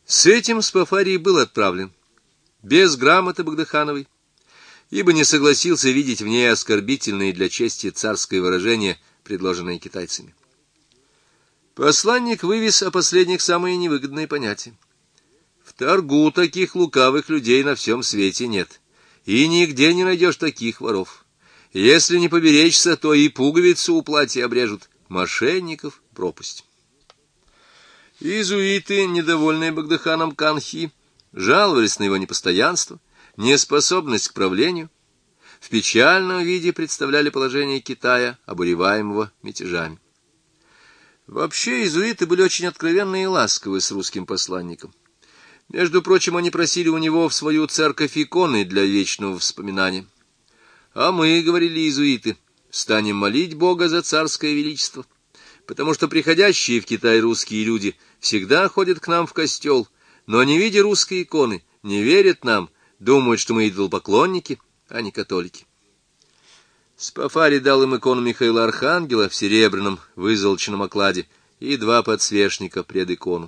С этим Спафарий был отправлен, без грамоты Багдыхановой, ибо не согласился видеть в ней оскорбительные для чести царское выражение, предложенное китайцами. Посланник вывез о последних самые невыгодные понятия. В торгу таких лукавых людей на всем свете нет, и нигде не найдешь таких воров. Если не поберечься, то и пуговицу у платья обрежут. Мошенников пропасть. Иезуиты, недовольные Багдыханом Канхи, жаловались на его непостоянство, неспособность к правлению, в печальном виде представляли положение Китая, обуреваемого мятежами. Вообще иезуиты были очень откровенны и ласковы с русским посланником. Между прочим, они просили у него в свою церковь иконы для вечного вспоминания. А мы, говорили иезуиты, станем молить Бога за царское величество, потому что приходящие в Китай русские люди всегда ходят к нам в костел, но, не видя русской иконы, не верят нам, думают, что мы идолопоклонники, а не католики. Спафарий дал им икону Михаила Архангела в серебряном вызолоченном окладе и 2 подсвечника пред икону.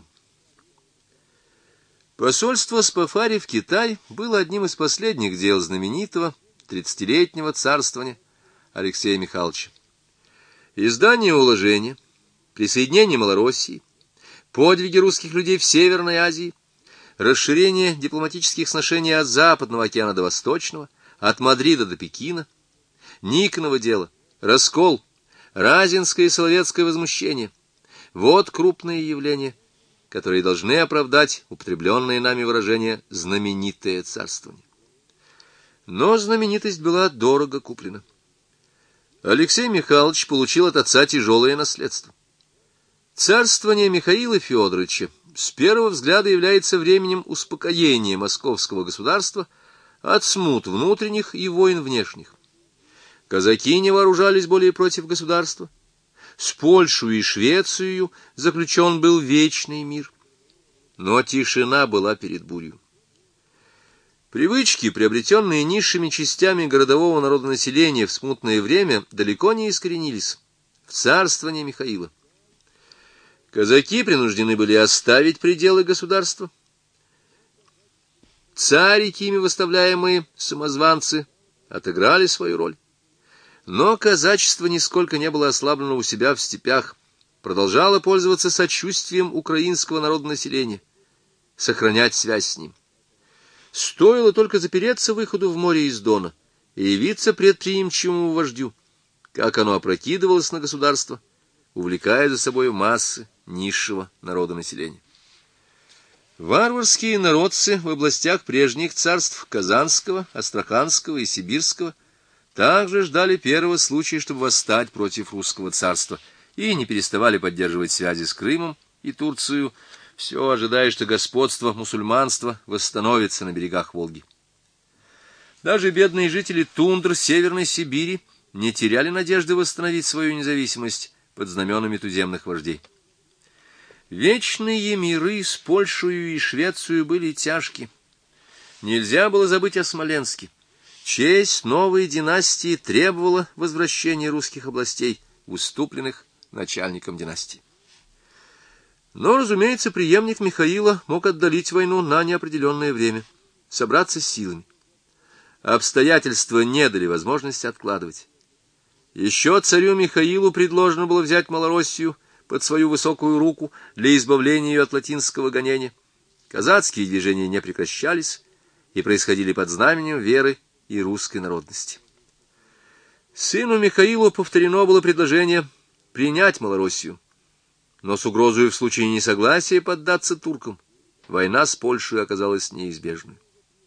Посольство Спафария в Китай было одним из последних дел знаменитого 30-летнего царствования Алексея Михайловича. Издание уложения, присоединение Малороссии, подвиги русских людей в Северной Азии, расширение дипломатических сношений от Западного океана до Восточного, от Мадрида до Пекина, Никоново дело, раскол, Разинское и Соловецкое возмущение — вот крупные явления, которые должны оправдать употребленное нами выражение «знаменитое царствование». Но знаменитость была дорого куплена. Алексей Михайлович получил от отца тяжелое наследство. Царствование Михаила Федоровича с первого взгляда является временем успокоения московского государства от смут внутренних и войн внешних. Казаки не вооружались более против государства. С Польшей и Швецией заключен был вечный мир. Но тишина была перед бурью. Привычки, приобретенные низшими частями городового народонаселения в смутное время, далеко не искоренились в царствовании Михаила. Казаки принуждены были оставить пределы государства. Царики, ими выставляемые самозванцы, отыграли свою роль. Но казачество нисколько не было ослаблено у себя в степях, продолжало пользоваться сочувствием украинского народонаселения, сохранять связь с ним. Стоило только запереться выходу в море из Дона и явиться предприимчивому вождю, как оно опрокидывалось на государство, увлекая за собой массы низшего народонаселения. Варварские народцы в областях прежних царств Казанского, Астраханского и Сибирского также ждали первого случая, чтобы восстать против русского царства, и не переставали поддерживать связи с Крымом и Турцией, все ожидая, что господство мусульманства восстановится на берегах Волги. Даже бедные жители тундр Северной Сибири не теряли надежды восстановить свою независимость под знаменами туземных вождей. Вечные миры с Польшей и Швецией были тяжки. Нельзя было забыть о Смоленске. Честь новой династии требовала возвращения русских областей, уступленных начальником династии. Но, разумеется, преемник Михаила мог отдалить войну на неопределенное время, собраться с силами. Обстоятельства не дали возможности откладывать. Еще царю Михаилу предложено было взять Малороссию под свою высокую руку для избавления ее от латинского гонения. Казацкие движения не прекращались и происходили под знаменем веры и русской народности. Сыну Михаилу повторено было предложение принять Малороссию, но с угрозой в случае несогласия поддаться туркам. Война с Польшей оказалась неизбежной.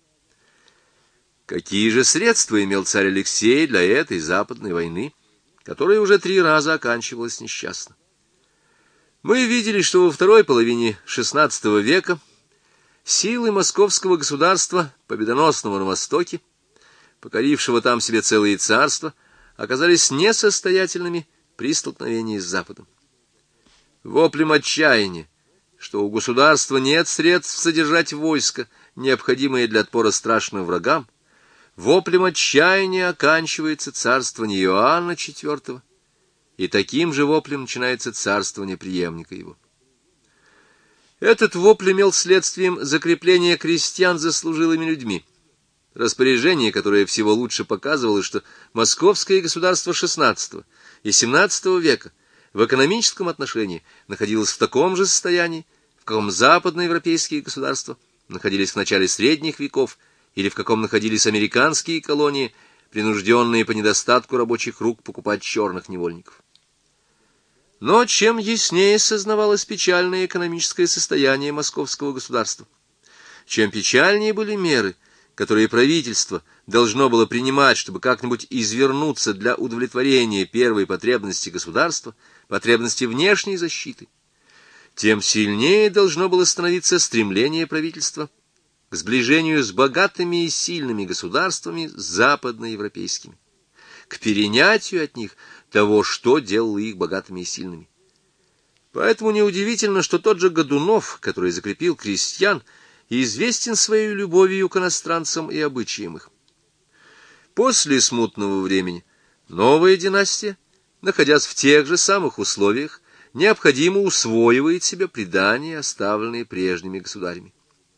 Какие же средства имел царь Алексей для этой западной войны, которая уже 3 раза оканчивалась несчастно? Мы видели, что во второй половине XVI века силы московского государства, победоносного на Востоке, покорившего там себе целые царства, оказались несостоятельными при столкновении с Западом. Воплем отчаяния, что у государства нет средств содержать войско, необходимое для отпора страшным врагам, воплем отчаяния оканчивается царствование Иоанна IV, и таким же воплем начинается царствование преемника его. Этот вопль имел следствием закрепление крестьян за служилыми людьми. Распоряжение, которое всего лучше показывало, что московское государство XVI и XVII века в экономическом отношении находилось в таком же состоянии, в каком западноевропейские государства находились в начале средних веков или в каком находились американские колонии, принужденные по недостатку рабочих рук покупать черных невольников. Но чем яснее сознавалось печальное экономическое состояние московского государства, чем печальнее были меры, которые правительство должно было принимать, чтобы как-нибудь извернуться для удовлетворения первой потребности государства, потребности внешней защиты, тем сильнее должно было становиться стремление правительства к сближению с богатыми и сильными государствами западноевропейскими, к перенятию от них того, что делало их богатыми и сильными. Поэтому неудивительно, что тот же Годунов, который закрепил крестьян, известен своей любовью к иностранцам и обычаям их. После смутного времени новая династия, находясь в тех же самых условиях, необходимо усвоивает себе предания, оставленные прежними государями.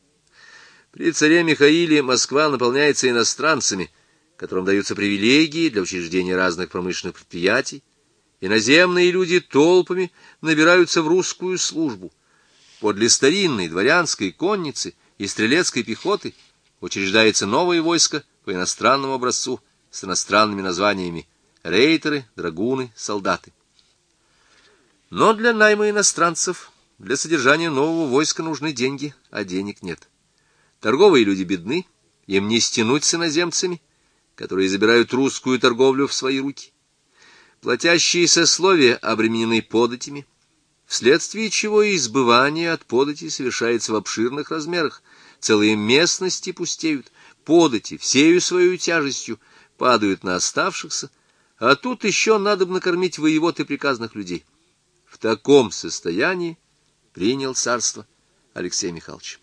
При царе Михаиле Москва наполняется иностранцами, которым даются привилегии для учреждения разных промышленных предприятий. Иноземные люди толпами набираются в русскую службу. Подле старинной дворянской конницы и стрелецкой пехоты учреждается новое войско по иностранному образцу с иностранными названиями: рейтеры, драгуны, солдаты. Но для найма иностранцев, для содержания нового войска нужны деньги, а денег нет. Торговые люди бедны, им не стянуть с иноземцами, которые забирают русскую торговлю в свои руки. Платящие сословия обременены податями, вследствие чего и избывание от подати совершается в обширных размерах, целые местности пустеют, подати всею своей тяжестью падают на оставшихся, а тут еще надо накормить воевод и приказных людей. В таком состоянии принял царство Алексей Михайлович.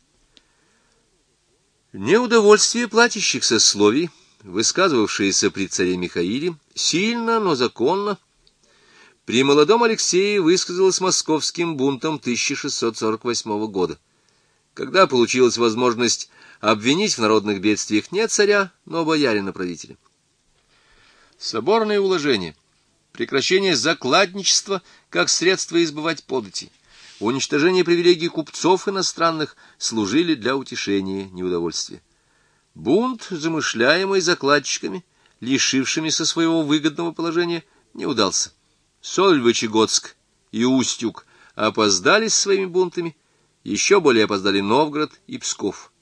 Неудовольствие платящих сословий, высказывавшееся при царе Михаиле, сильно, но законно, при молодом Алексее высказалось московским бунтом 1648 года, когда получилась возможность обвинить в народных бедствиях не царя, но боярина-правителя. Соборное уложение, прекращение закладничества как средство избывать подати, уничтожение привилегий купцов иностранных служили для утешения неудовольствия. Бунт, замышляемый закладчиками, лишившимися своего выгодного положения, не удался. Сольвычегодск и Устюг опоздали с своими бунтами, еще более опоздали Новгород и Псков.